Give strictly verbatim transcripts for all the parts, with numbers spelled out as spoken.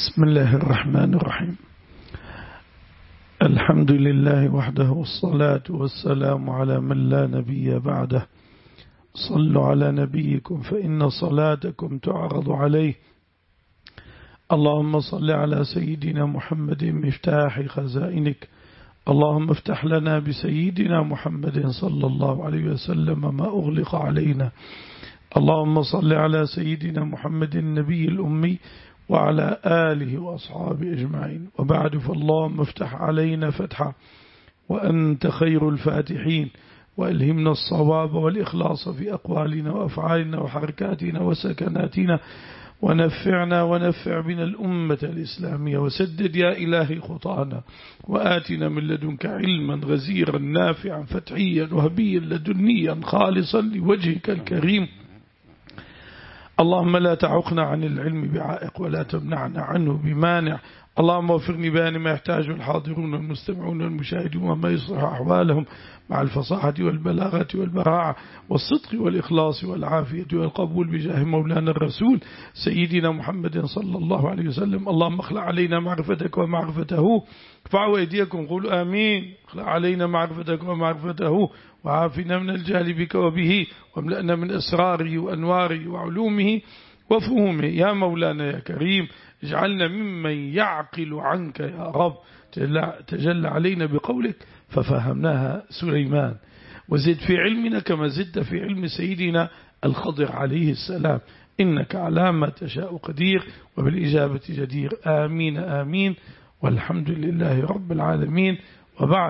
بسم الله الرحمن الرحيم. الحمد لله وحده والصلاة والسلام على من لا نبي بعده. صلوا على نبيكم فإن صلاتكم تعرض عليه. اللهم صل على سيدنا محمد مفتاح خزائنك. اللهم افتح لنا بسيدنا محمد صلى الله عليه وسلم ما أغلق علينا. اللهم صل على سيدنا محمد النبي الأمي وعلى آله وأصحابه أجمعين، وبعد فاللهم افتح علينا فتحا وأنت خير الفاتحين، وألهمنا الصواب والإخلاص في أقوالنا وأفعالنا وحركاتنا وسكناتنا، ونفعنا ونفع بنا الأمة الإسلامية، وسدد يا إلهي خطانا، وآتنا من لدنك علما غزيرا نافعا فتحيا وهبيا لدنيا خالصا لوجهك الكريم. اللهم لا تعقنا عن العلم بعائق ولا تمنعنا عنه بمانع. اللهم وفقني بيان ما يحتاجه الحاضرون والمستمعون والمشاهدون وما يصلح أحوالهم مع الفصاحة والبلاغة والبراعة والصدق والإخلاص والعافية والقبول بجاه مولانا الرسول سيدنا محمد صلى الله عليه وسلم. اللهم اخلع علينا معرفتك ومعرفته. ارفعوا أيديكم قولوا آمين. اخلع علينا معرفتك ومعرفته وعافنا من الجهل بك وبه، واملأنا من أسراره وأنواره وعلومه وفهومه يا مولانا يا كريم. اجعلنا ممن يعقل عنك يا رب. تجلى علينا بقولك ففهمناها سليمان، وزد في علمنا كما زدت في علم سيدنا الخضر عليه السلام، إنك على ما تشاء قدير وبالإجابة جدير. آمين آمين والحمد لله رب العالمين. وبعد،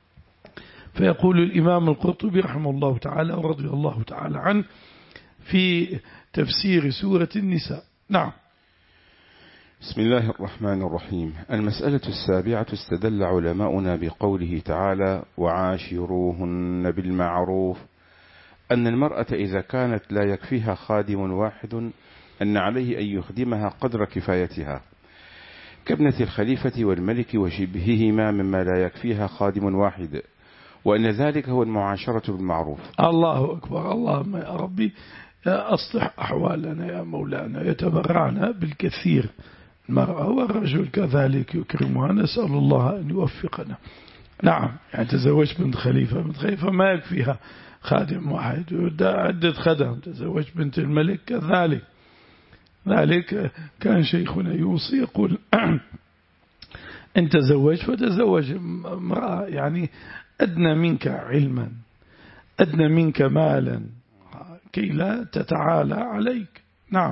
فيقول الإمام القرطبي رحمه الله تعالى ورضي الله تعالى عنه في تفسير سورة النساء. نعم. بسم الله الرحمن الرحيم. المسألة السابعة استدل علماؤنا بقوله تعالى وعاشروهن بالمعروف أن المرأة إذا كانت لا يكفيها خادم واحد أن عليه أن يخدمها قدر كفايتها كابنة الخليفة والملك وشبههما مما لا يكفيها خادم واحد، وأن ذلك هو المعاشرة بالمعروف. الله أكبر. اللهم يا ربي أصلح أحوالنا يا مولانا. يتبرعنا بالكثير المرأة والرجل كذلك يكرمها، نسأل الله أن يوفقنا. نعم، يعني تزوج بنت خليفة، بنت خليفة ما يكفيها خادم واحد، وده عدة خدم. تزوج بنت الملك كذلك. ذلك كان شيخنا يوصي يقول إن تزوج فتزوج امرأة يعني أدنى منك علما، أدنى منك مالا، كي لا تتعالى عليك. نعم.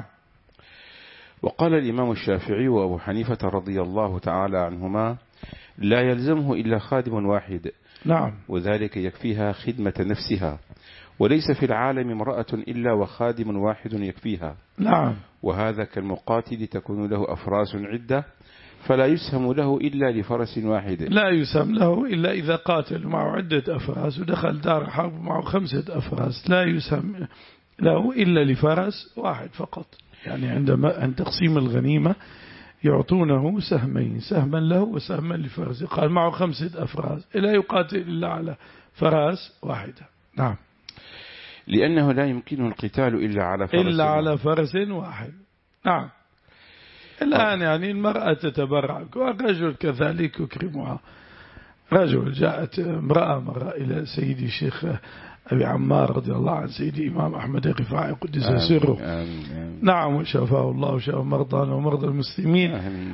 وقال الإمام الشافعي وأبو حنيفة رضي الله تعالى عنهما لا يلزمه إلا خادم واحد. نعم. وذلك يكفيها خدمة نفسها، وليس في العالم امرأة إلا وخادم واحد يكفيها. نعم. وهذا كالمقاتل تكون له أفراس عدة فلا يسهم له إلا لفرس واحد. لا يسهم له إلا إذا قاتل معه عدة أفراس ودخل دار حرب معه خمسة أفراس، لا يسهم له إلا لفرس واحد فقط. يعني عندما عند تقسيم الغنيمة يعطونه سهمين، سهما له وسهما لفرس. قال معه خمسة أفراس، لا يقاتل إلا على فراس واحدة. نعم. لأنه لا يمكنه القتال إلا على فرس إلا على فرس واحد. نعم. الآن يعني المرأة تتبرع والرجل كذلك يكرمها. رجل جاءت امرأة مرة إلى سيدي الشيخ أبي عمار رضي الله عن سيدي إمام أحمد الرفاعي قدس سره. نعم، وشفاه الله وشفى مرضانا ومرضى المسلمين.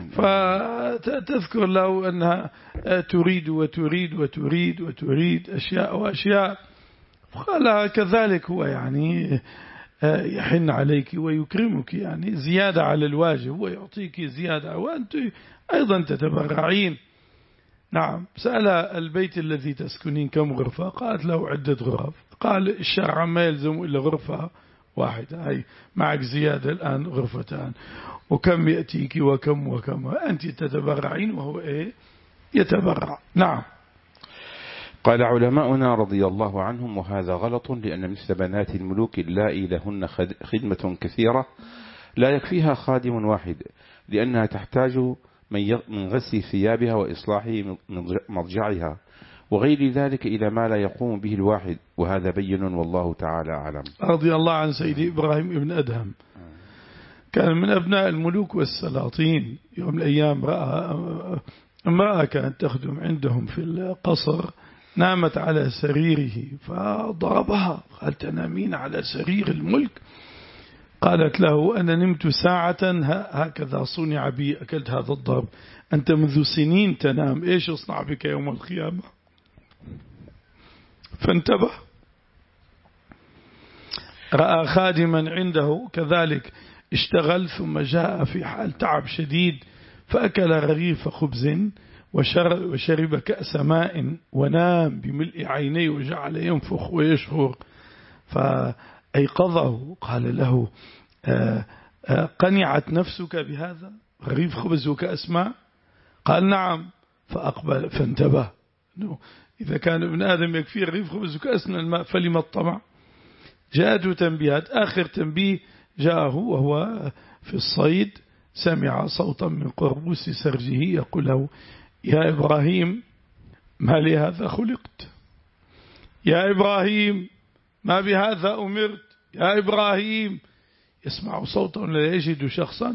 فتذكر له أنها تريد وتريد وتريد وتريد أشياء وأشياء، فقال كذلك هو يعني يحن عليك ويكرمك، يعني زيادة على الواجب ويعطيك زيادة وأنت أيضا تتبرعين. نعم. سأل البيت الذي تسكنين كم غرفة؟ قالت له عدة غرف. قال الشرع ما يلزم إلا غرفة واحدة، هي معك زيادة الآن غرفتان، وكم يأتيك وكم وكم، أنت تتبرعين وهو إيه يتبرع. نعم. قال علماؤنا رضي الله عنهم وهذا غلط، لأن مثل بنات الملوك اللائي لهن خدمة كثيرة لا يكفيها خادم واحد، لأنها تحتاج من غسل ثيابها وإصلاح مضجعها وغير ذلك إلى ما لا يقوم به الواحد، وهذا بين والله تعالى أعلم. رضي الله عن سيدي إبراهيم ابن أدهم كان من أبناء الملوك والسلاطين. يوم من الأيام رأى امرأة كانت تخدم عندهم في القصر نامت على سريره فضربها، قال تنامين على سرير الملك؟ قالت له أنا نمت ساعة هكذا صنع بي، أكلت هذا الضرب، أنت منذ سنين تنام، إيش أصنع بك يوم القيامة؟ فانتبه. رأى خادما عنده كذلك اشتغل ثم جاء في حال تعب شديد فأكل رغيف خبز وشرب كأس ماء ونام بملء عينيه وجعل ينفخ ويشهر، فأيقظه قال له آآ آآ قنعت نفسك بهذا رغيف خبز وكأس ماء؟ قال نعم. فأقبل فانتبه، إذا كان ابن آدم يكفي رغيف خبز وكأس من الماء فلما الطمع؟ جاءته تنبيهات. آخر تنبيه جاءه وهو في الصيد سمع صوتا من قربوس سرجه يقول له يا إبراهيم ما لهذا خلقت، يا إبراهيم ما بهذا أمرت، يا إبراهيم. يسمع صوتا لا يجد شخصا،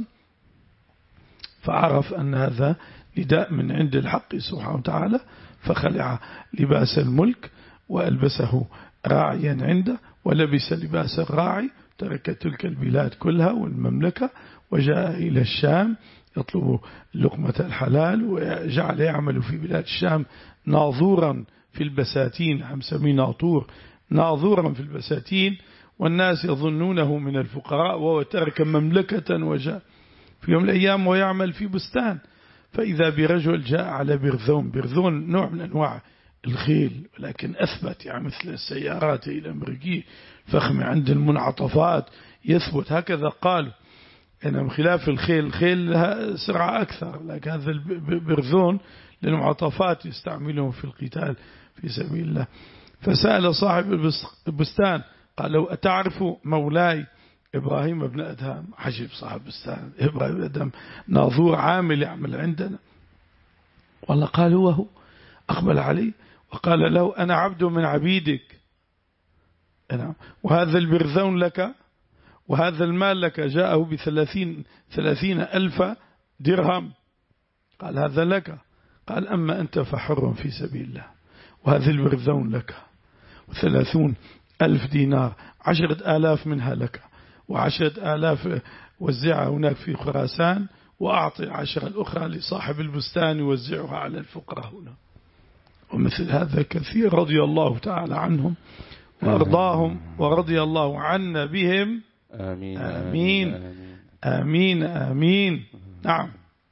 فعرف أن هذا نداء من عند الحق سبحانه وتعالى، فخلع لباس الملك وألبسه راعيا عنده ولبس لباس الراعي، ترك تلك البلاد كلها والمملكة وجاء إلى الشام يطلب لقمة الحلال، وجعل يعمل في بلاد الشام ناظورا في البساتين، عم سمي ناطور، ناظورا في البساتين، والناس يظنونه من الفقراء، وهو ترك مملكة وجاء في يوم الأيام ويعمل في بستان، فإذا برجل جاء على برذون. برذون نوع من أنواع الخيل ولكن أثبت، يعني مثل السيارات الأمريكية فخمة عند المنعطفات يثبت، هكذا قالوا. أنا خلاف الخيل، الخيل لها سرعة أكثر، لكن هذا البرذون للمعطفات يستعملهم في القتال في سبيل الله. فسأل صاحب البستان قال له أتعرف مولاي إبراهيم بن أدهم؟ عجب صاحب البستان، إبراهيم بن أدهم ناظور عامل يعمل عندنا. والله قال هو هو. أقبل عليه وقال له أنا عبد من عبيدك، وهذا البرذون لك وهذا المال لك. جاءه بثلاثين ثلاثين ألف درهم، قال هذا لك. قال أما أنت فحر في سبيل الله، وهذا البرذون لك، وثلاثون ألف دينار، عشرة آلاف منها لك، وعشرة آلاف وزعها هناك في خراسان، وأعطي عشرة الأخرى لصاحب البستان يوزعها على الفقراء هنا. ومثل هذا كثير، رضي الله تعالى عنهم وأرضاهم ورضي الله عنا بهم. آمين آمين آمين آمين, آمين. نعم.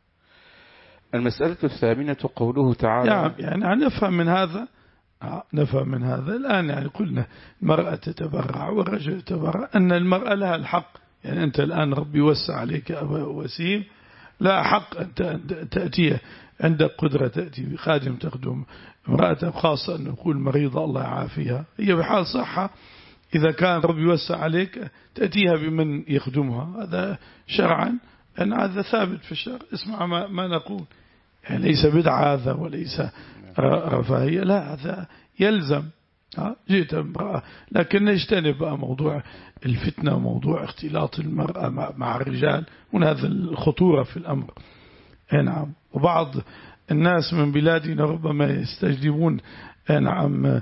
المسألة الثامنة قوله تعالى، نعم، يعني نفهم من هذا نفهم من هذا الآن، يعني قلنا المرأة تتبرع والرجل يتبرع، أن المرأة لها الحق. يعني أنت الآن ربي وسع عليك أبا وسيم، لا حق أن تأتي عندك قدرة تأتي بخادم تخدم امرأة، خاصة أن نقول مريضة الله يعافيها، هي بحال صحة، إذا كان ربي يوسع عليك تأتيها بمن يخدمها، هذا شرعا أن هذا ثابت في الشرع. اسمع ما, ما نقول، يعني ليس بدعة هذا وليس رفاهية، لا هذا يلزم. جئت امرأة، لكن نجتنب موضوع الفتنة وموضوع اختلاط المرأة مع الرجال، هنا هذا الخطورة في الأمر. نعم. وبعض الناس من بلادنا ربما يستجلبون نعم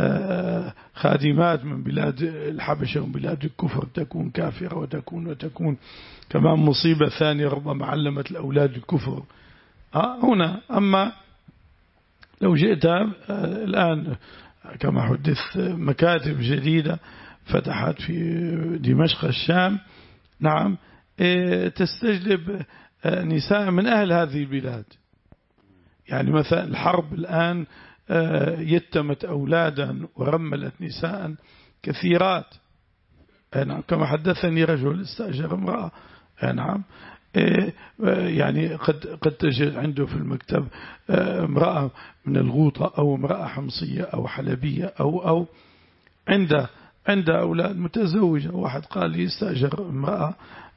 خادمات من بلاد الحبشة ومن بلاد الكفر، تكون كافرة وتكون وتكون كمان مصيبة ثانية، ربما علمت الأولاد الكفر هنا. أما لو جئت الآن كما حدث مكاتب جديدة فتحت في دمشق الشام، نعم، تستجلب نساء من أهل هذه البلاد. يعني مثلا الحرب الآن يتمت أولادا ورملت نساء كثيرات. نعم. كما حدثني رجل استأجر امرأة، نعم، يعني قد قد تجد عنده في المكتب امرأة من الغوطة أو امرأة حمصية أو حلبية أو أو عندها عندها أولاد، متزوجة. واحد قال لي استأجر امرأة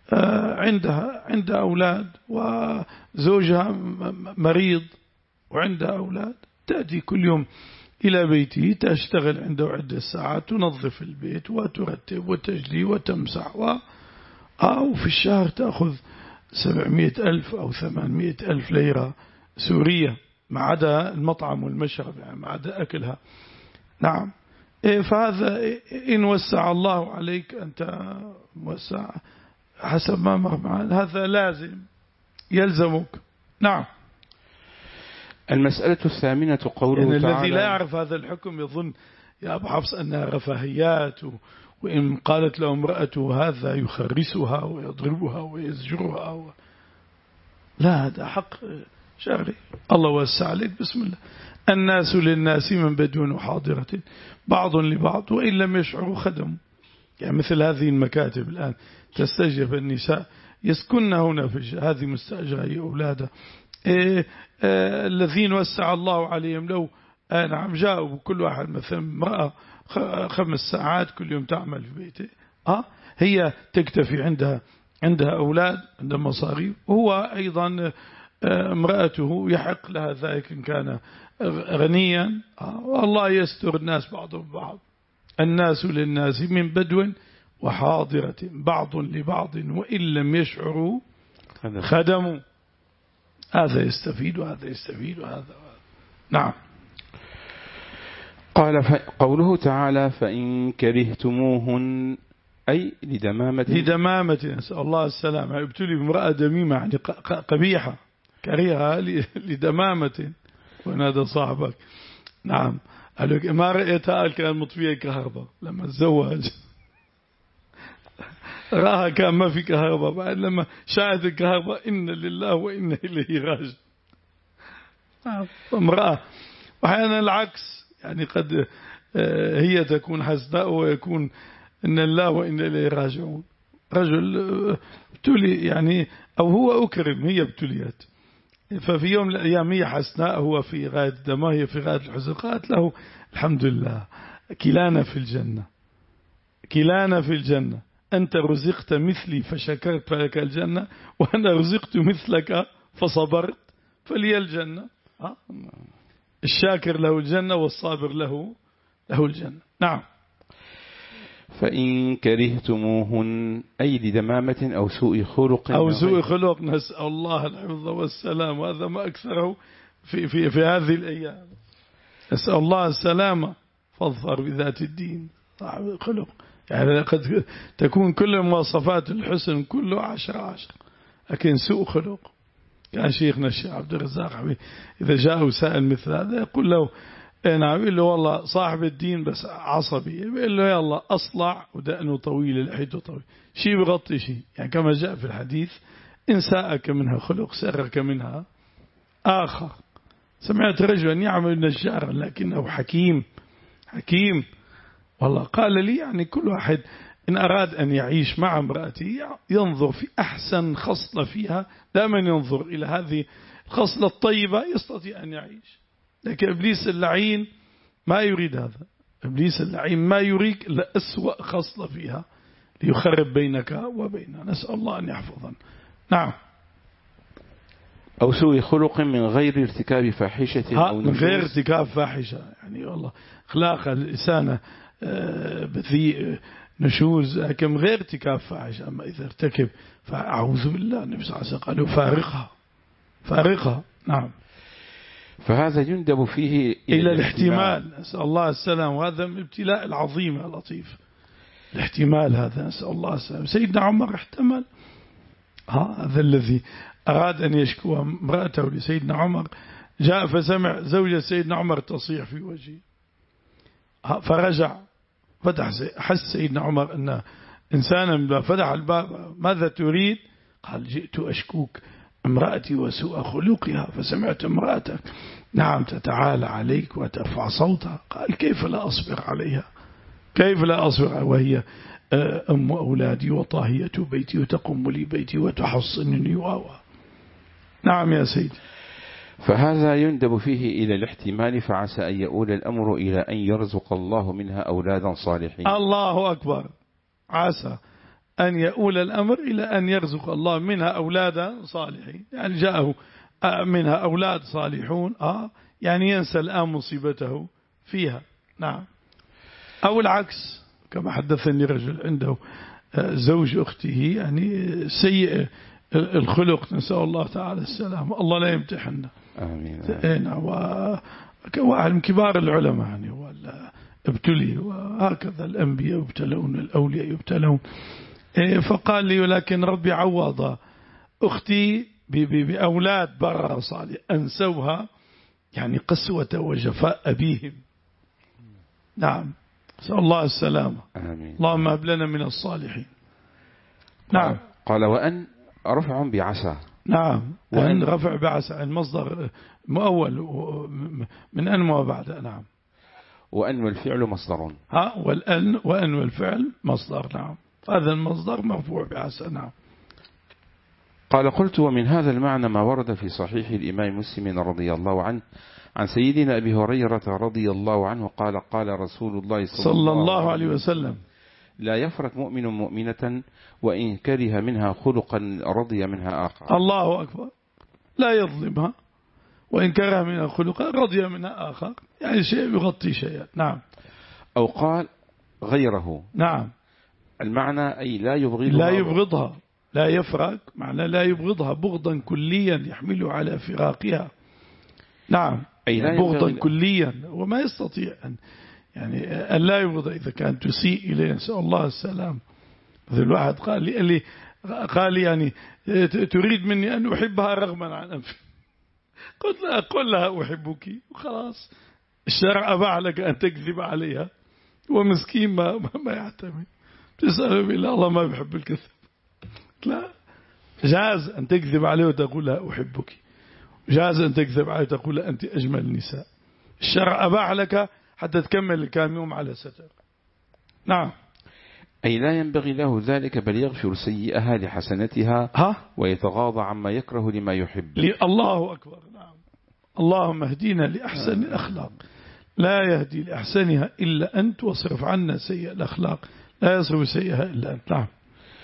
عندها عندها أولاد وزوجها مريض وعندها أولاد، تأتي كل يوم إلى بيته، تشتغل عنده عدة ساعات، تنظف البيت وترتب وتجلي وتمسح و أو في الشهر تأخذ سبعمائة ألف أو ثمانمائة ألف ليرة سورية، ما عدا المطعم والمشرب، يعني ما عدا أكلها. نعم. فهذا إن وسع الله عليك أنت موسع حسب ما مر معنا، هذا لازم يلزمك. نعم. المسألة الثامنة قوله يعني تعالى: الذي لا يعرف هذا الحكم يظن يا أبو حفص أنها رفاهيات، وإن قالت له امرأته هذا يخرسها ويضربها ويزجرها و... لا، هذا حق شرعي. الله وسع عليك. بسم الله. الناس للناس من بدو حاضرة بعض لبعض وإن لم يشعروا خدموا. يعني مثل هذه المكاتب الآن تستجلب النساء يسكن هنا في هذه مستأجرة هي أولادها. إيه إيه الذين وسع الله عليهم لو آه نعم جاءوا كل واحد مثلا امرأة خمس ساعات كل يوم تعمل في بيته، آه هي تكتفي عندها عندها أولاد عندها مصاريف، وهو أيضا آه امرأته يحق لها ذلك إن كان غنيا. آه والله يستر الناس بعضهم بعض. الناس للناس من بدو وحاضرة بعض لبعض وإن لم يشعروا خدموا. هذا يستفيد وهذا يستفيد وهذا. نعم. قال قوله تعالى: فإن كرهتموهن، أي لدمامة لدمامة نسأل الله السلامة. ابتلي بامرأة دميمة يعني قبيحة كريهة لدمامة. ونادى صاحبك. نعم. قال لك ما رأيتها؟ قال كان مطفية كهرباء لما تزوج راها كان ما في كهرباء، بعد لما شاهد الكهرباء إن لله وإنا إليه راجع. امرأة. وأحيانا العكس، يعني قد هي تكون حسناء ويكون إن الله وإنا إليه راجعون. رجل ابتلي يعني أو هو أكرم، هي ابتليت، ففي يوم من الأيام هي حسناء هو في غاية الدماء هي في غاية الحزن، قالت له الحمد لله كلانا في الجنة، كلانا في الجنة، أنت رزقت مثلي فشكرت فلك الجنة، وأنا رزقت مثلك فصبرت فلي الجنة. الشاكر له الجنة والصابر له له الجنة. نعم. فإن كرهتموهن، أي لدمامة أو سوء خلق أو سوء خلق، نسأل الله الحفظ والسلام. وهذا ما أكثره في, في, في هذه الأيام. نسأل الله السلامة. فاظفر بذات الدين صاحب خلق. يعني قد تكون كل مواصفات الحسن كله عشر عشر، لكن سوء خلق. كان شيخنا الشيخ عبد الرزاق حبيب إذا جاءه سائل مثل هذا يقول له نعم، يقول له والله صاحب الدين بس عصبي، يقول له يلا أصلع ودأنه طويل لحيته طويل، شيء بغطي شيء. يعني كما جاء في الحديث: إن ساءك منها خلق سرك منها آخر. سمعت رجلا يعمل نجارا لكنه حكيم حكيم والله. قال لي يعني كل واحد إن أراد أن يعيش مع امرأته ينظر في أحسن خصلة فيها، دائما ينظر إلى هذه الخصلة الطيبة يستطيع أن يعيش. لكن إبليس اللعين ما يريد هذا. إبليس اللعين ما يريك إلا أسوأ خصلة فيها ليخرب بينك وبينها. نسأل الله أن يحفظنا. نعم. أو سوء خلق من غير ارتكاب فاحشة أو من غير ارتكاب فاحشة، يعني والله أخلاق الإنسان بذيء نشوز، لكن من غير ارتكاب فاحشة. أما إذا ارتكب فأعوذ بالله، النبي صلى الله عليه وسلم قالوا فارقها فارقها. نعم. فهذا يندب فيه إلى, إلى الاحتمال. نسأل الله السلام. وهذا من الابتلاء العظيم يا لطيف، الاحتمال هذا. نسأل الله السلام. سيدنا عمر احتمل. هذا الذي أراد أن يشكو امرأته لسيدنا عمر، جاء فسمع زوجة سيدنا عمر تصيح في وجهه، فرجع فتح. حس سيدنا عمر أن إنسانا فتح الباب: ماذا تريد؟ قال: جئت أشكوك امرأتي وسوء خلقها، فسمعت امرأتك نعم تتعالى عليك وترفع صوتها. قال: كيف لا أصبر عليها؟ كيف لا أصبر وهي أم أولادي وطاهية بيتي وتقم لي بيتي وتحصنني واوا. نعم يا سيدي. فهذا يندب فيه إلى الاحتمال، فعسى أن يؤول الأمر إلى أن يرزق الله منها أولادا صالحين. الله أكبر. عسى أن يؤول الأمر إلى أن يرزق الله منها أولادا صالحين، يعني جاءه منها أولاد صالحون، آه يعني ينسى الآن مصيبته فيها. نعم. أو العكس كما حدثني رجل عنده زوج أخته يعني سيء الخلق، نسأل الله تعالى السلام، الله لا يمتحنا. آمين. وواحد من كبار العلماء يعني ولا ابتلي، وهكذا الأنبياء يبتلون، الأولياء يبتلون. فقال لي ولكن ربي عوض أختي بأولاد برا صالح أنسوها يعني قسوة وجفاء أبيهم. نعم، نسأل الله السلامة. آمين. اللهم هب لنا من الصالحين. نعم. قال وأن رفع بعسى. نعم، وأن رفع بعسى المصدر مؤول من أن وبعد. نعم. وأن والفعل مصدر. ها والأن وأن والفعل مصدر. نعم، هذا المصدر مرفوع بعسى. نعم. قال قلت ومن هذا المعنى ما ورد في صحيح الإمام مسلم رضي الله عنه عن سيدنا أبي هريرة رضي الله عنه قال قال رسول الله صلى, صلى الله عليه وسلم لا يفرق مؤمن مؤمنة وإن كره منها خلقا رضي منها آخر. الله أكبر. لا يظلمها وإن كره منها خلقا رضي منها آخر، يعني شيء يغطي شيئا. نعم. أو قال غيره. نعم. المعنى أي لا يبغضها. لا يبغضها، لا يفرق معنى لا يبغضها بغضا كليا يحمله على فراقها. نعم، أي لا بغضا كليا، وما يستطيع أن يعني أن لا يبغض إذا كان تسيء إليه، نسأل الله السلام. مثل الواحد قال لي قال لي يعني تريد مني أن أحبها رغما عن أنفي، قلت لها قل لها أحبك وخلاص، الشرع أباح لك أن تكذب عليها، ومسكين ما ما يعتمد، تسأله بالله الله ما بيحب الكذب. لا، جاز أن تكذب عليه وتقول لها أحبك، جاز أن تكذب عليه وتقول لها أنت أجمل النساء، الشرع أباح لك حتى تكمل الكام يوم على ستر. نعم. أي لا ينبغي له ذلك بل يغفر سيئها لحسنتها ها؟ ويتغاضى عما يكره لما يحب. الله أكبر. نعم. اللهم اهدينا لأحسن الأخلاق، لا يهدي لأحسنها إلا أنت، واصرف عنا سيئ الأخلاق، لا يصرف سيئها إلا أنت. نعم.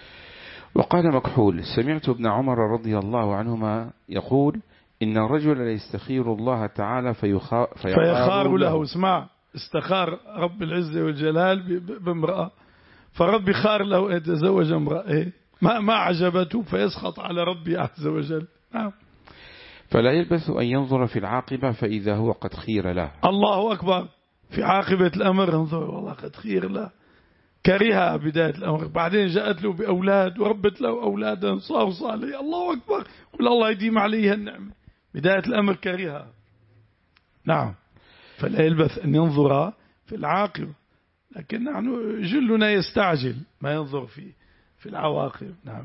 وقال مكحول سمعت ابن عمر رضي الله عنهما يقول إن الرجل لا يستخير الله تعالى فيخار, فيخار له. اسمع، استخار رب العزة والجلال بامرأة، فربي خار له يتزوج امرأة ما ما عجبته فيسخط على ربي عز وجل. نعم. فلا يلبث أن ينظر في العاقبة فإذا هو قد خير له. الله أكبر. في عاقبة الأمر انظر والله قد خير له، كرهها بداية الأمر، بعدين جاءت له بأولاد وربت له أولادا صار صالح. الله أكبر. قل الله يديم عليها النعمة. بداية الأمر كرهها. نعم. فلا يلبث أن ينظر في العاقبة، لكن نحن جلنا يستعجل ما ينظر في في العواقب. نعم.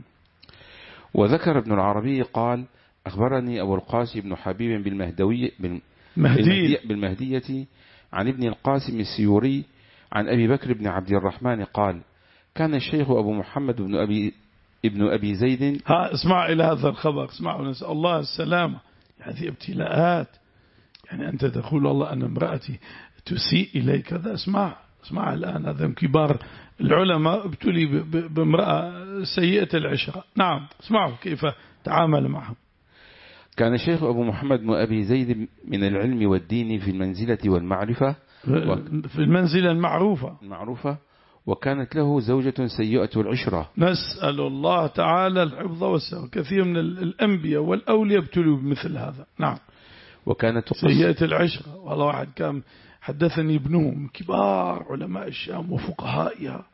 وذكر ابن العربي قال أخبرني أبو القاسم بن حبيب بالمهدوي بالمهدي بالمهدية عن ابن القاسم السيوري عن أبي بكر بن عبد الرحمن قال كان الشيخ أبو محمد بن أبي ابن أبي زيد. ها اسمع إلى هذا الخبر، اسمعوا، نسأل الله السلامة. هذه ابتلاءات، يعني أنت تقول الله أن امرأتي تسيء إليك، كذا. اسمع اسمع الآن، هذا من كبار العلماء ابتلي بامرأة سيئة العشرة. نعم. اسمعوا كيف تعامل معهم. كان الشيخ أبو محمد بن أبي زيد من العلم والدين في المنزلة والمعرفة، في المنزلة المعروفة المعروفة وكانت له زوجة سيئة العشرة. نسأل الله تعالى الحفظ والسلامة. كثير من الأنبياء والأولياء ابتلوا بمثل هذا. نعم. وكانت سيئة العشرة. والله واحد كان حدثني ابنهم كبار علماء الشام وفقهائها،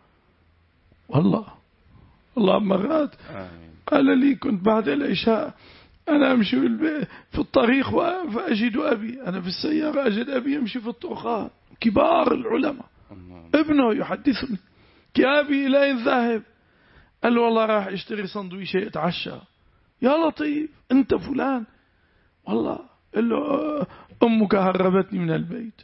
والله والله مرات قال لي كنت بعد العشاء أنا أمشي في الطريق فأجد أبي، أنا في السيارة أجد أبي يمشي في الطرقات، كبار العلماء، ابنه يحدثني يا أبي إلى أين ذاهب؟ قال له والله راح اشتري سندويشة يتعشى. يا لطيف أنت فلان؟ والله. قال له أمك هربتني من البيت.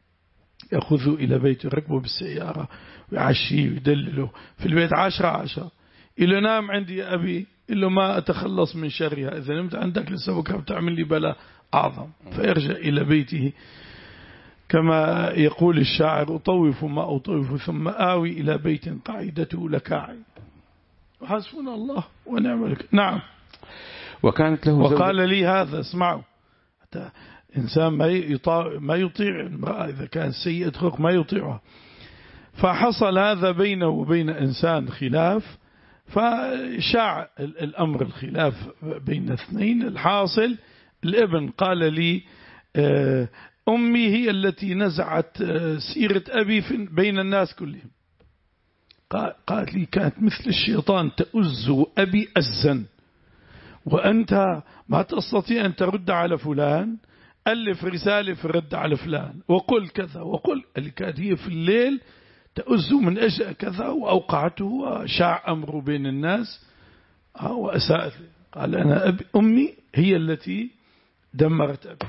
يأخذه إلى بيته، ركبه بالسيارة ويعشيه ويدلله في البيت عشرة عشرة. إلا نام عندي يا أبي، إلا ما أتخلص من شرها، إذا نمت عندك لسه بكرة بتعمل لي بلاء أعظم. فيرجع إلى بيته كما يقول الشاعر أطوف ما أطوف ثم آوي إلى بيت قاعدته لكاعي، وحسبنا الله ونعم الوكيل. نعم. وكانت له وقال لي هذا، اسمعوا، حتى إنسان ما يطيع ما يطيع امرأة إذا كان سيئة خلق ما يطيعها. فحصل هذا بينه وبين إنسان خلاف، فشاع الأمر الخلاف بين اثنين. الحاصل الابن قال لي أمي هي التي نزعت سيرة أبي بين الناس كلهم. قالت لي كانت مثل الشيطان تؤز أبي أزا، وأنت ما تستطيع أن ترد على فلان، ألف رسالة في الرد على فلان وقل كذا وقل. اللي كانت هي في الليل تؤز من أجل كذا وأوقعته وشاع أمره بين الناس وأساءت. قال أنا أبي أمي هي التي دمرت أبي.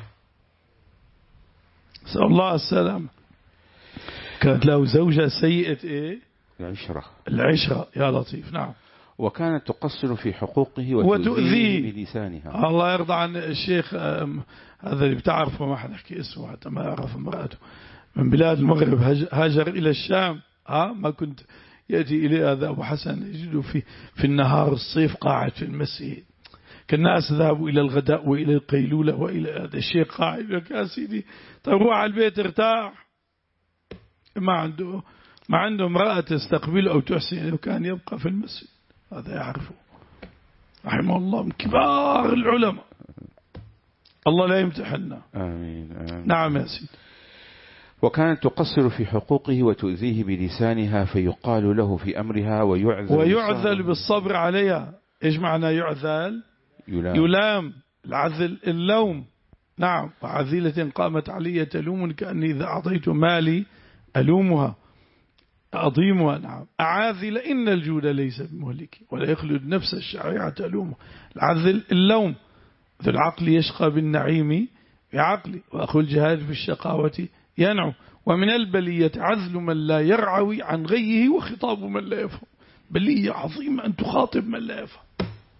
نسأل الله السلام. كانت له زوجة سيئة إيه؟ العشرة. العشرة يا لطيف. نعم. وكانت تقصر في حقوقه وتؤذيه بلسانها. الله يرضى عن الشيخ هذا اللي بتعرفه، ما حنحكي اسمه حتى ما يعرف امرأته، من بلاد المغرب هاجر إلى الشام. ها ما كنت يأتي إليه هذا أبو حسن يجده في في النهار الصيف قاعد في المسجد، كالناس ذهبوا إلى الغداء وإلى القيلولة وإلى هذا الشيخ قاعد لك يا سيدي طيب روح على البيت ارتاح. ما عنده ما عنده امرأة تستقبله أو تحسن، وكان يبقى في المسجد. هذا يعرفه رحمه الله من كبار العلماء. الله لا يمتحننا. آمين. آمين. نعم يا سيدي. وكانت تقصر في حقوقه وتؤذيه بلسانها، فيقال له في أمرها ويعذل ويعذل بالصبر عليها. إيش معنى يعذل؟ يلام, يلام. العذل اللوم. نعم. وعذيلة قامت علي تلوم كأني إذا أعطيت مالي ألومها أضيمها. نعم. أعاذل إن الجود ليس بمهلك ولا يخلد نفس الشريعة تلومه. العذل اللوم. ذو العقل يشقى بالنعيم بعقلي، وأخو الجهاد في الشقاوة ينعو. ومن البلية عذل من لا يرعوي عن غيه وخطاب من لا يفهم. بلية عظيمة أن تخاطب من لا يفهم.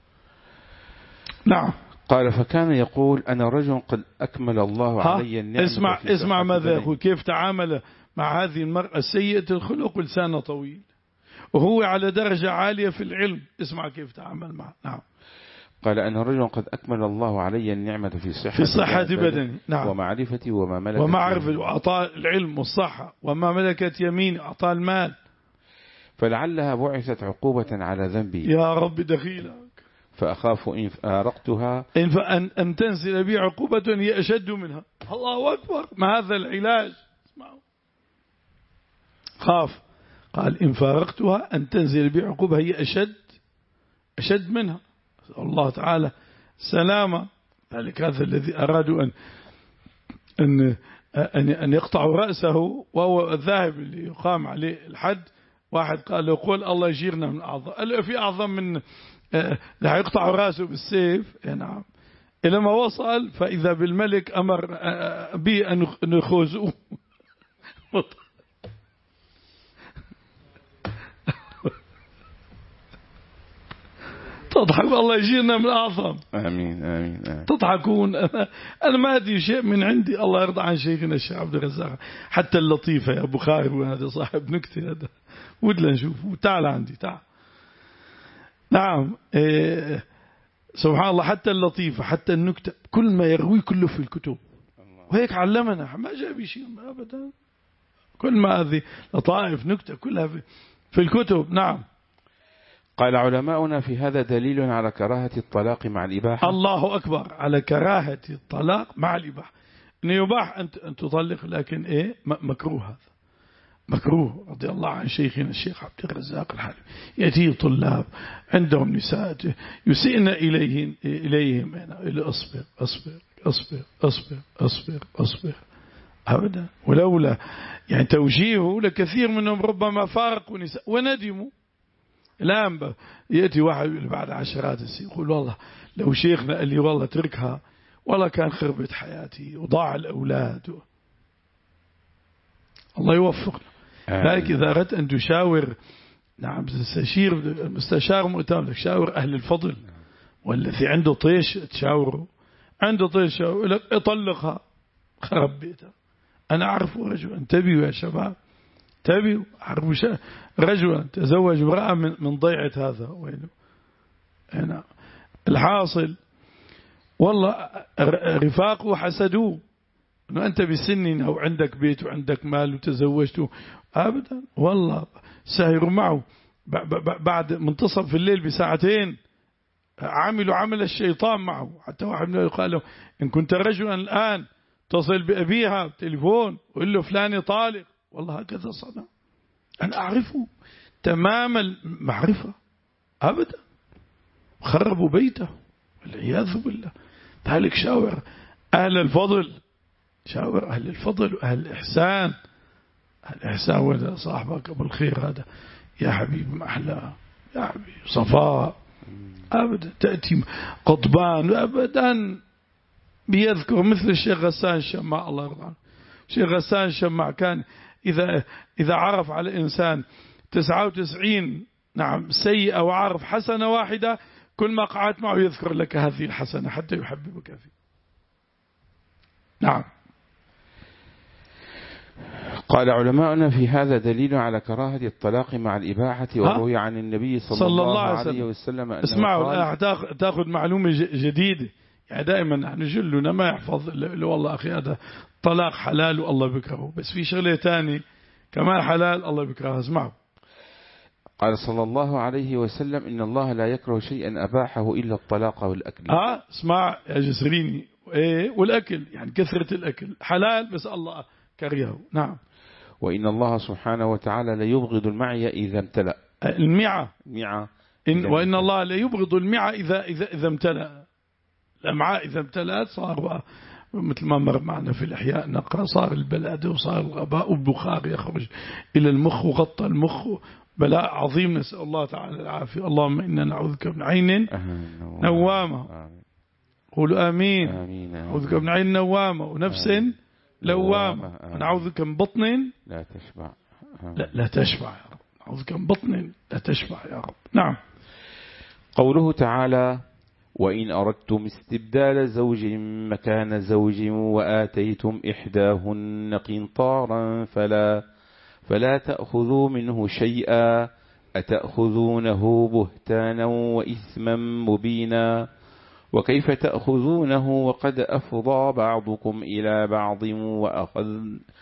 نعم. قال فكان يقول أنا رجل قد أكمل الله علي النعمة. اسمع اسمع ماذا يقول، كيف تعامل مع هذه المرأة سيئة الخلق ولسانه طويل وهو على درجة عالية في العلم. اسمع كيف تعامل معه. نعم. قال أنا رجل قد أكمل الله علي النعمة في صحة في صحة بدني. نعم. ومعرفتي وما ملكت ومعرفة وأعطى العلم والصحة وما ملكت يميني أعطى المال. فلعلها بعثت عقوبة على ذنبي يا رب دخيلك. فأخاف إن فارقتها إن فأن أن تنزل بي عقوبة هي أشد منها. الله أكبر. ما هذا العلاج؟ اسمعوا. خاف. قال إن فارقتها أن تنزل بي عقوبة هي أشد أشد منها. الله تعالى سلامة. ذلك هذا الذي أرادوا أن أن أن أن يقطعوا رأسه وهو الذاهب اللي يقام عليه الحد. واحد قال له قول الله يجيرنا من أعظم. قال له في أعظم من لا يقطع رأسه بالسيف. نعم. إلى ما وصل فإذا بالملك أمر بي أن يخوزوه. تضحك. الله يجيرنا من أعظم. آمين. آمين. آمين. تضحكون. أنا, أنا ما أدري شيء من عندي. الله يرضى عن شيخنا الشيخ عبد الرزاق. حتى اللطيفة يا أبو خالد وهذا صاحب نكتة هذا ودنا نشوفه. تعال عندي تعال. نعم. إيه سبحان الله. حتى اللطيفة حتى النكتة كل ما يروي كله في الكتب. وهيك علمنا ما جاب شيء أبدا. كل ما هذه لطائف نكتة كلها في, في الكتب. نعم. قال علماؤنا في هذا دليل على كراهة الطلاق مع الإباحة. الله أكبر. على كراهة الطلاق مع الإباحة. إنه يباح أن تطلق لكن إيه مكروه. هذا مكروه. رضي الله عن شيخنا الشيخ عبد الرزاق الحلبي. يأتي طلاب عندهم نساء يسئن إليهم إليهم إلى أصبر أصبر أصبر أصبر أصبر أصبر أبدا. ولولا يعني توجيهه لكثير منهم ربما فارقوا نساء وندموا. الآن يأتي واحد بعد عشرات السنين يقول والله لو شيخنا قال لي والله تركها والله كان خربت حياتي وضاع الأولاد. الله يوفقنا. لكن إذا أردت أن تشاور نعم تستشير المستشار مؤتمر شاور أهل الفضل والذي عنده طيش تشاوره. عنده طيش لك اطلقها خرب بيتها. أنا أعرف رجل انتبهوا يا شباب انتبهوا. أعرف رجلا تزوج امرأة من, من ضيعة هذا وينه هنا. الحاصل والله رفاقه حسدوه أنه أنت بسن أو عندك بيت وعندك مال وتزوجته أبدا. والله سهروا معه بعد منتصف الليل بساعتين عملوا عمل الشيطان معه، حتى واحد منهم قال له إن كنت رجلا الآن تصل بأبيها تليفون وقل له فلان طالق، والله هكذا صنع. أنا أعرفه تمام المعرفة أبدا، خربوا بيته والعياذ بالله. ذلك شاور أهل الفضل، شاور أهل الفضل وأهل الإحسان. الإحسان ولا صاحبك أبو الخير هذا يا حبيب محلى يا حبيب صفاء، أبدا تأتي قطبان أبدا بيذكر مثل الشيخ غسان الشماع الله يرضى عنه. الشيخ غسان الشماع كان إذا إذا عرف على إنسان تسعة وتسعين نعم سيئة وعرف حسنة واحدة، كل ما قعدت معه يذكر لك هذه الحسنة حتى يحببك فيه. نعم. قال علماؤنا في هذا دليل على كراهة الطلاق مع الإباحة، وروي عن النبي صلى, صلى الله عليه وسلم أنه اسمعوا تأخذ معلومة جديدة. يعني دائما نحن جلنا ما يحفظ لو والله أخي هذا طلاق حلال والله بكرهه، بس في شغلة تاني كمان حلال الله بكرهها. اسمعوا. قال صلى الله عليه وسلم إن الله لا يكره شيئا أباحه إلا الطلاق والأكل. آه اسمع يا جسريني، إيه والأكل يعني كثرة الأكل حلال بس الله كرهه. نعم. وإن الله سبحانه وتعالى لا يبغض المعي إذا امتلأ. المعة المعة إن وإن الله لا يبغض المعة إذا إذا إذا امتلأ. الأمعاء إذا امتلأت صار بقى مثل ما مر معنا في الإحياء نقرأ صار البلاد وصار الغباء والبخار يخرج إلى المخ وغطى المخ، بلاء عظيم نسأل الله تعالى العافية. اللهم إنا نعوذ بك من عين نوامة، قولوا آمين. نعوذ بك من عين نوامة ونفس لوامة، نعوذ بك من بطن لا تشبع. لا, لا تشبع يا رب، نعوذ بك من بطن لا تشبع يا رب. نعم. قوله تعالى وإن أردتم استبدال زوج مكان زوج وآتيتم إحداهن قنطارا فلا فلا تأخذوا منه شيئا أتأخذونه بهتانا وإثما مبينا وكيف تأخذونه وقد أفضى بعضكم إلى بعض وأخذ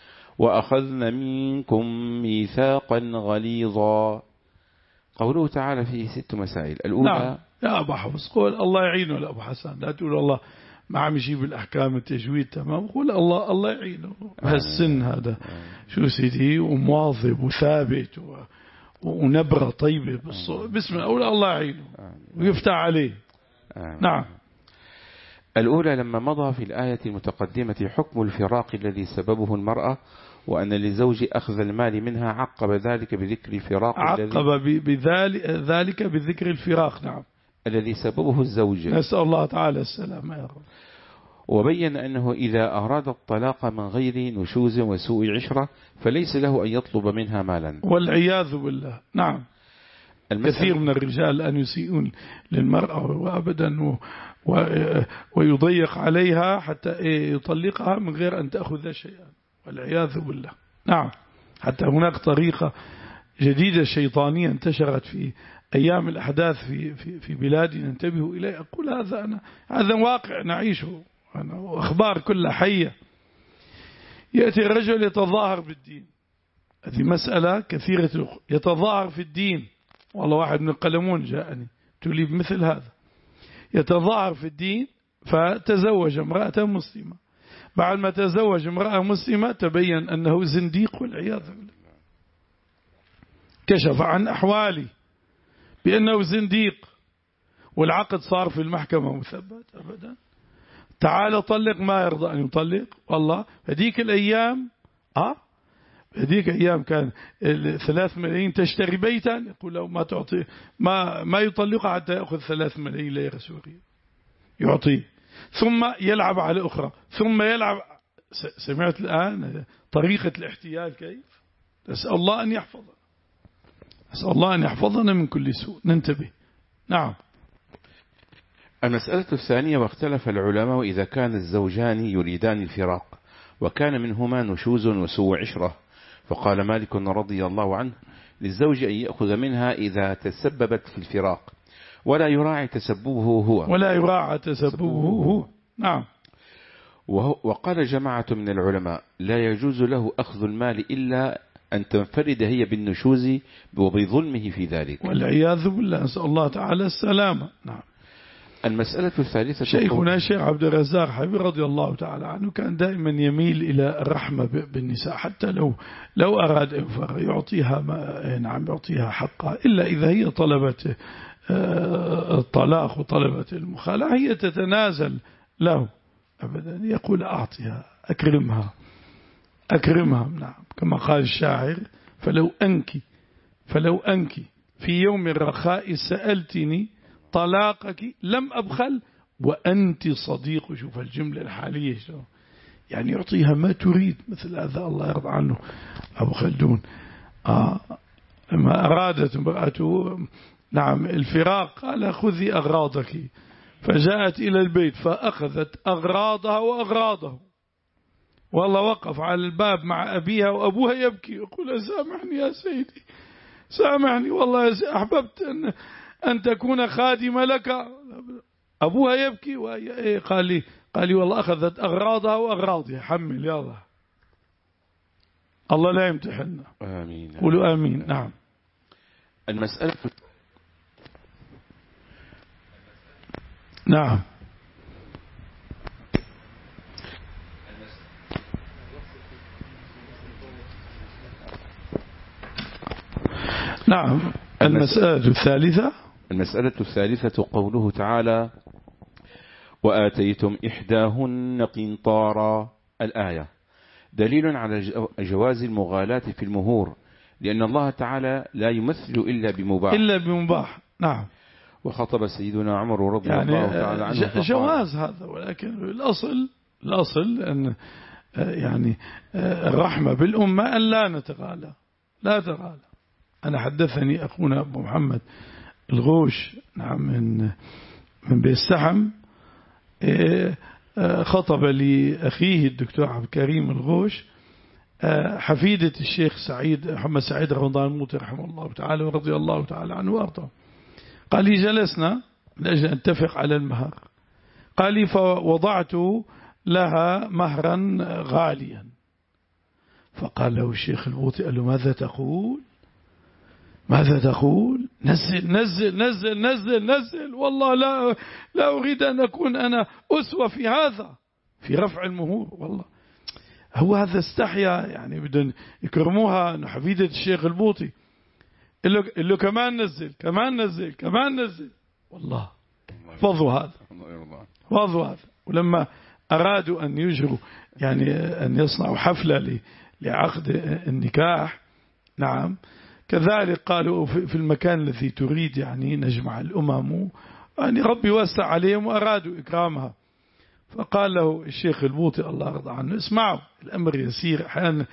وأخذن منكم ميثاقا غليظا. قوله تعالى فيه ست مسائل. الأولى نعم. يا أبو حفص قول الله يعينه لأبو حسن، لا تقول الله ما عم يجيب الأحكام التجويد تمام، قول الله الله يعينه بهالسن هذا شو سيدي ومواظب وثابت و... ونبرة طيبة بالصوت بسم الله، الله يعينه ويفتح عليه. نعم. الأولى لما مضى في الآية المتقدمة حكم الفراق الذي سببه المرأة وأن للزوج أخذ المال منها، عقب ذلك بذكر الفراق عقب بذلك ذلك بذكر الفراق. نعم. الذي سببه الزوج، نسأل الله تعالى السلامة يا رب. وبين أنه إذا أراد الطلاق من غير نشوز وسوء عشرة فليس له أن يطلب منها مالا والعياذ بالله. نعم. كثير من الرجال أن يسيئون للمرأة وأبدا و... و... ويضيق عليها حتى يطلقها من غير أن تأخذ شيئا والعياذ بالله. نعم. حتى هناك طريقة جديدة شيطانية انتشرت في أيام الأحداث في في في بلادنا انتبهوا إليه. أقول هذا أنا هذا واقع نعيشه أنا وأخبار كلها حية. يأتي الرجل يتظاهر بالدين، هذه مسألة كثيرة، يتظاهر في الدين. والله واحد من القلمون جاءني تولي بمثل هذا، يتظاهر في الدين فتزوج امرأة مسلمة، بعد ما تزوج امرأة مسلمة تبين أنه زنديق والعياذ بالله، كشف عن أحوالي بأنه زنديق والعقد صار في المحكمة مثبت أبدا. تعال طلق، ما يرضى أن يطلق. والله هذيك الأيام آه هذيك أيام كان ثلاث ملايين تشتري بيتا، يقول له ما تعطي ما ما يطلقها حتى يأخذ ثلاث ملايين ليرة سورية يعطيه، ثم يلعب على أخرى، ثم يلعب. سمعت الآن طريقة الاحتيال كيف؟ نسأل الله أن يحفظنا، نسأل الله أن يحفظنا من كل سوء. ننتبه. نعم. المسألة الثانية واختلف العلماء إذا كان الزوجان يريدان الفراق وكان منهما نشوز وسوء عشرة، فقال مالك رضي الله عنه للزوج أن يأخذ منها إذا تسببت في الفراق ولا يراعي تسببه هو ولا يراعي تسببه هو. نعم. وقال جماعة من العلماء لا يجوز له أخذ المال إلا أن تنفرد هي بالنشوز وبظلمه في ذلك، والعياذ بالله، نسأل الله تعالى السلامة. نعم. المسألة الثالثة، شيخنا الشيخ عبد الرزاق حبيب رضي الله تعالى عنه كان دائما يميل إلى الرحمة بالنساء، حتى لو لو أراد يعطيها ما نعم يعطيها حقها، إلا إذا هي طلبت الطلاق وطلبت المخالعة هي تتنازل له أبدا، يقول أعطيها أكرمها أكرمها. نعم، كما قال الشاعر: فلو أنك فلو أنك في يوم الرخاء سألتني طلاقك لم أبخل وأنت صديق. شوف الجملة الحالية، يعني يعطيها ما تريد، مثل هذا الله يرضى عنه أبو خلدون. آه ما أرادت امرأته نعم الفراق قال: خذي أغراضك، فجاءت إلى البيت فأخذت أغراضها وأغراضه، والله وقف على الباب مع أبيها وأبوها يبكي يقول: سامحني يا سيدي، سامحني والله أحببت أن أن تكون خادمة لك. أبوها يبكي وهي قال لي قال لي والله أخذت أغراضها وأغراضها، حمل يلا. الله لا يمتحننا. آمين. قولوا آمين. نعم. المسألة نعم. نعم. المسألة الثالثة المسألة الثالثة قوله تعالى: وآتيتم إحداهن قنطارا، الآية دليل على جواز المغالاة في المهور، لأن الله تعالى لا يمثل إلا بمباح إلا بمباح. نعم. وخطب سيدنا عمر رضي يعني الله تعالى عنه جواز هذا، ولكن الأصل الأصل أن يعني الرحمة بالأمة أن لا نتغالى، لا تغالى. أنا حدثني أخونا أبو محمد الغوش نعم من من بيستحم، خطب لأخيه الدكتور عبد الكريم الغوش حفيدة الشيخ سعيد محمد سعيد رمضان الموتي رحمه الله تعالى ورضي الله تعالى عنه وأرضاه. قال لي: جلسنا لأجل نتفق على المهر، قال لي: فوضعت لها مهرا غاليا، فقال له الشيخ الموتي قال له: ماذا تقول ماذا تقول نزل نزل نزل نزل نزل، والله لا لا أريد أن أكون أنا أسوة في هذا، في رفع المهور. والله هو هذا استحيا، يعني بدهم يكرموها أنه حفيدة الشيخ البوطي، اللي له كمان نزل كمان نزل كمان نزل. والله فضوا هذا فضوا هذا. ولما أرادوا أن يجروا يعني أن يصنعوا حفلة لعقد النكاح نعم كذلك قالوا في المكان الذي تريد يعني نجمع الأمم، يعني ربي وسع عليهم وأرادوا إكرامها. فقال له الشيخ البوطي الله يرضى عنه: اسمعوا، الأمر يسير، أحيانا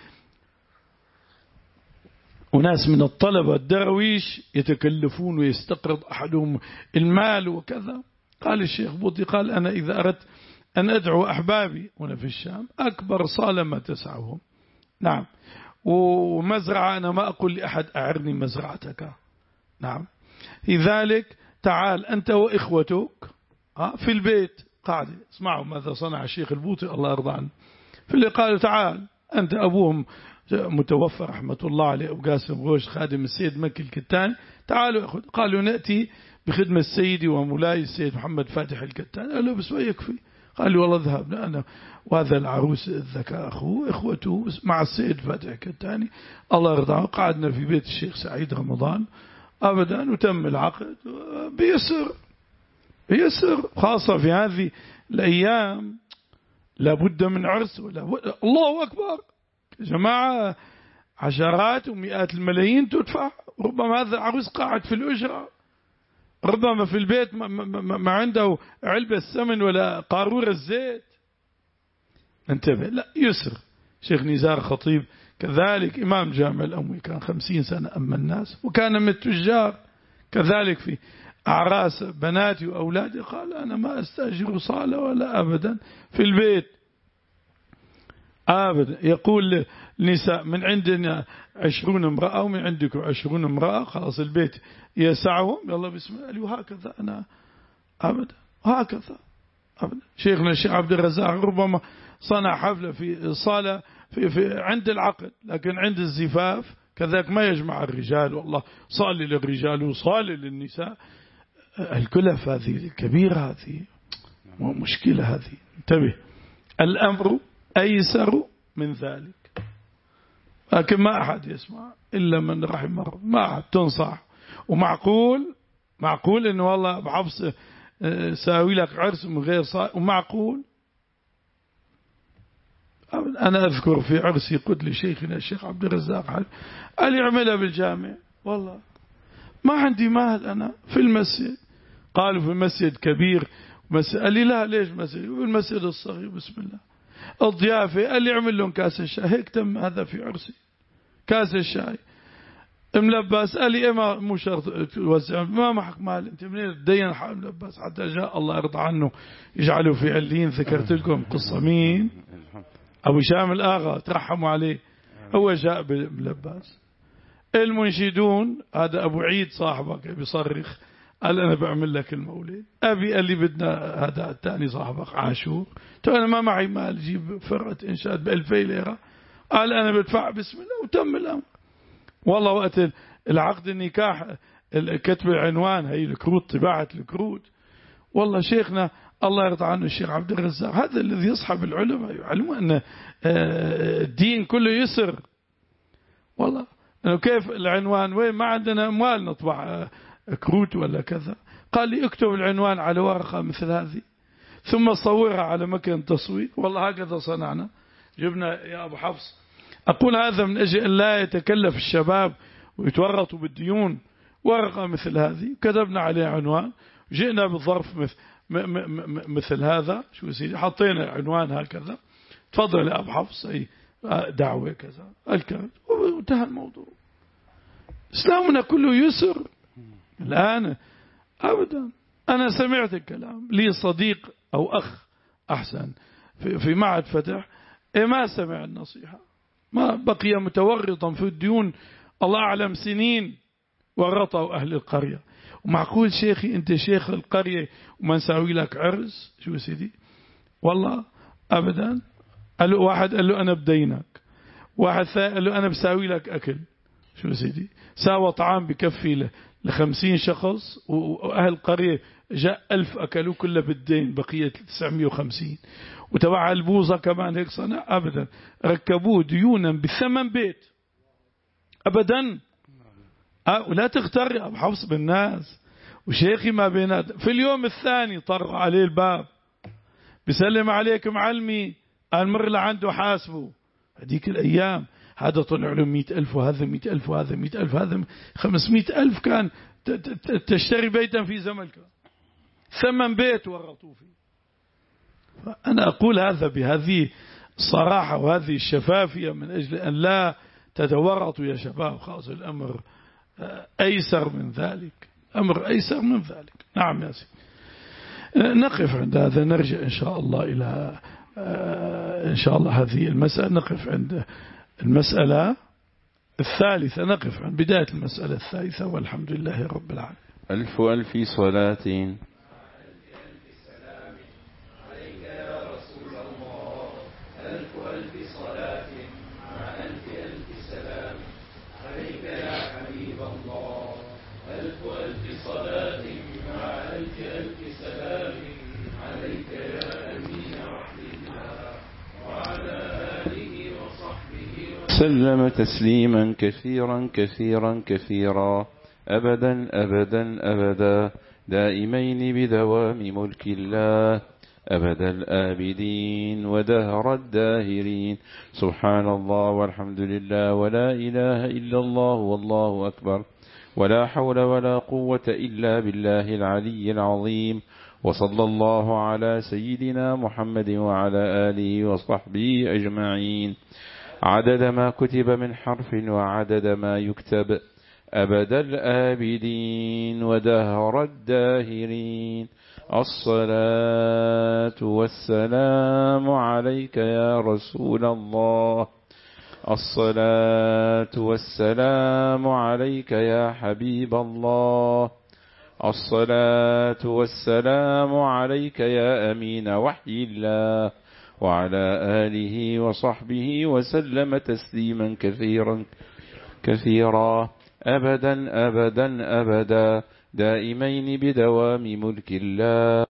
وناس من الطلبة الدرويش يتكلفون ويستقرض أحدهم المال وكذا. قال الشيخ البوطي قال: أنا إذا أردت أن أدعو أحبابي هنا في الشام أكبر صالة ما تسعهم نعم، ومزرعة أنا ما أقول لأحد أعرني مزرعتك نعم، لذلك تعال أنت وإخوتك في البيت قاعدة. اسمعوا ماذا صنع الشيخ البوطي الله يرضى عنه، في اللي قالوا: تعال أنت أبوهم متوفى رحمة الله عليه أبو قاسم غوش خادم السيد مكي الكتاني، تعالوا أخذ. قالوا: نأتي بخدمة سيدي ومولاي السيد محمد فاتح الكتاني. قالوا: بس ويكفي. قال لي: والله ذهبنا أنا وهذا العروس الذكاء أخوه إخوته مع السيد فاتح الكتاني الله يرضى عنه، قعدنا في بيت الشيخ سعيد رمضان أبدا وتم العقد بيسر بيسر، خاصة في هذه الأيام لابد من عرس ولا بد. الله أكبر يا جماعة، عشرات ومئات الملايين تدفع، ربما هذا العروس قاعد في الأجرة، ربما في البيت ما, ما, ما عنده علبة السمن ولا قارورة الزيت. انتبه، لا يسر. شيخ نزار خطيب كذلك إمام جامع الأموي كان خمسين سنة أما الناس، وكان من التجار كذلك في أعراس بناتي وأولادي. قال: أنا ما أستأجر صالة ولا أبدا في البيت أبدا. يقول النساء: من عندنا عشرون امرأة ومن عندكم عشرون امرأة، خلاص البيت يسعهم، يلا بسم الله. وهكذا أنا أبدا هكذا أبدا. شيخنا الشيخ عبد الرزاق ربما صنع حفلة في صالة في في عند العقد، لكن عند الزفاف كذلك ما يجمع الرجال، والله صالي للرجال وصالي للنساء. الكلف هذه كبيرة، هذه مشكلة، هذه انتبه. الأمر أيسر من ذلك، لكن ما أحد يسمع إلا من رحم رب، ما أحد تنصح. ومعقول معقول إنه والله أبو حفص ساوي لك عرس من غير صائم، ومعقول. أنا أذكر في عرسي قلت لشيخنا الشيخ عبد الرزاق قال يعملها بالجامع، والله ما عندي مال أنا في المسجد. قالوا في مسجد كبير، قال لي لا ليش مسجد؟ في المسجد الصغير بسم الله. الضيافة قال لي اعمل لهم كاس الشاي، هيك تم هذا في عرسي، كاس الشاي ملبس. قال لي إما مو شرط توزع، ما معك مال أنت منين تدين حق ملبس حتى جاء الله يرضى عنه يجعله في علين. ذكرت لكم قصة مين؟ أبو شام الآغا، ترحموا عليه، هو جاء بملبس. المنشدون هذا أبو عيد صاحبك بيصرخ، قال أنا بعمل لك المولد. أبي قال لي بدنا هذا الثاني صاحبك عاشور، تو أنا ما معي مال جيب فرقة إنشاد بألفي ليرة. قال أنا بدفع بسم الله، وتم الأمر. والله وقت العقد النكاح كتب العنوان، هي الكروت، طباعة الكروت، والله شيخنا الله يرضى عنه الشيخ عبد الرزاق هذا الذي يصحب العلماء يعلموا أن الدين كله يسر. والله أنه كيف العنوان، وين ما عندنا أموال نطبع كروت ولا كذا. قال لي اكتب العنوان على ورقة مثل هذه ثم صورها على مكان تصوير. والله هكذا صنعنا، جبنا يا أبو حفص. أقول هذا من أجل أن لا يتكلف الشباب ويتورطوا بالديون. ورقة مثل هذه كتبنا عليها عنوان، جئنا بالظرف مثل, مثل هذا، شو سيدي، حطينا عنوان هكذا، تفضل يا أبو حفص أي دعوة كذا الكلام، وانتهى الموضوع. إسلامنا كله يسر. الآن أبدا أنا سمعت الكلام، لي صديق أو أخ أحسن في, في معهد فتح، إيه ما سمع النصيحة، ما بقي متورطا في الديون، الله أعلم سنين ورطوا أهل القرية. ومعقول شيخي أنت شيخ القرية وما نساوي لك عرس؟ شو سيدي، والله أبدا. قال له واحد قال له أنا بدينك، واحد ثاني قال له أنا بساوي لك أكل. شو سيدي، ساوى طعام بكفي له لخمسين شخص، وأهل القرية جاء ألف أكلوا كله بالدين، بقية تسعمية وخمسين. وتبع البوظة كمان هيك صنع. أبدا ركبوه ديونا بثمن بيت أبدا. أه ولا تغتر يا أبو حفص بالناس. وشيخي ما بينات في اليوم الثاني طرق عليه الباب، بيسلم عليك معلمي، قال مر لعنده حاسبه. هذيك الأيام هذا طلع له مئة ألف وهذا مئة ألف وهذا مئة ألف، هذا خمسمئة ألف، كان تشتري بيتا في زملك، ثمن بيت ورطوه فيه. فأنا أقول هذا بهذه الصراحة وهذه الشفافية من أجل أن لا تتورطوا يا شباب. خلاص الأمر أيسر من ذلك، أمر أيسر من ذلك. نعم يا سيدي، نقف عند هذا، نرجع إن شاء الله إلى إن شاء الله هذه المسألة، نقف عند المسألة الثالثة، نقف عند بداية المسألة الثالثة، والحمد لله رب العالمين. ألف ألف صلاة سلم تسليما كثيرا كثيرا كثيرا أبدا أبدا أبدا دائمين بدوام ملك الله أبد الآبدين ودهر الداهرين. سبحان الله والحمد لله ولا إله إلا الله والله أكبر ولا حول ولا قوة إلا بالله العلي العظيم. وصلى الله على سيدنا محمد وعلى آله وصحبه أجمعين عدد ما كتب من حرف وعدد ما يكتب أبد الآبدين ودهر الداهرين. الصلاة والسلام عليك يا رسول الله، الصلاة والسلام عليك يا حبيب الله، الصلاة والسلام عليك يا أمين وحي الله، وعلى آله وصحبه وسلم تسليما كثيرا كثيرا أبدا أبدا أبدا دائمين بدوام ملك الله.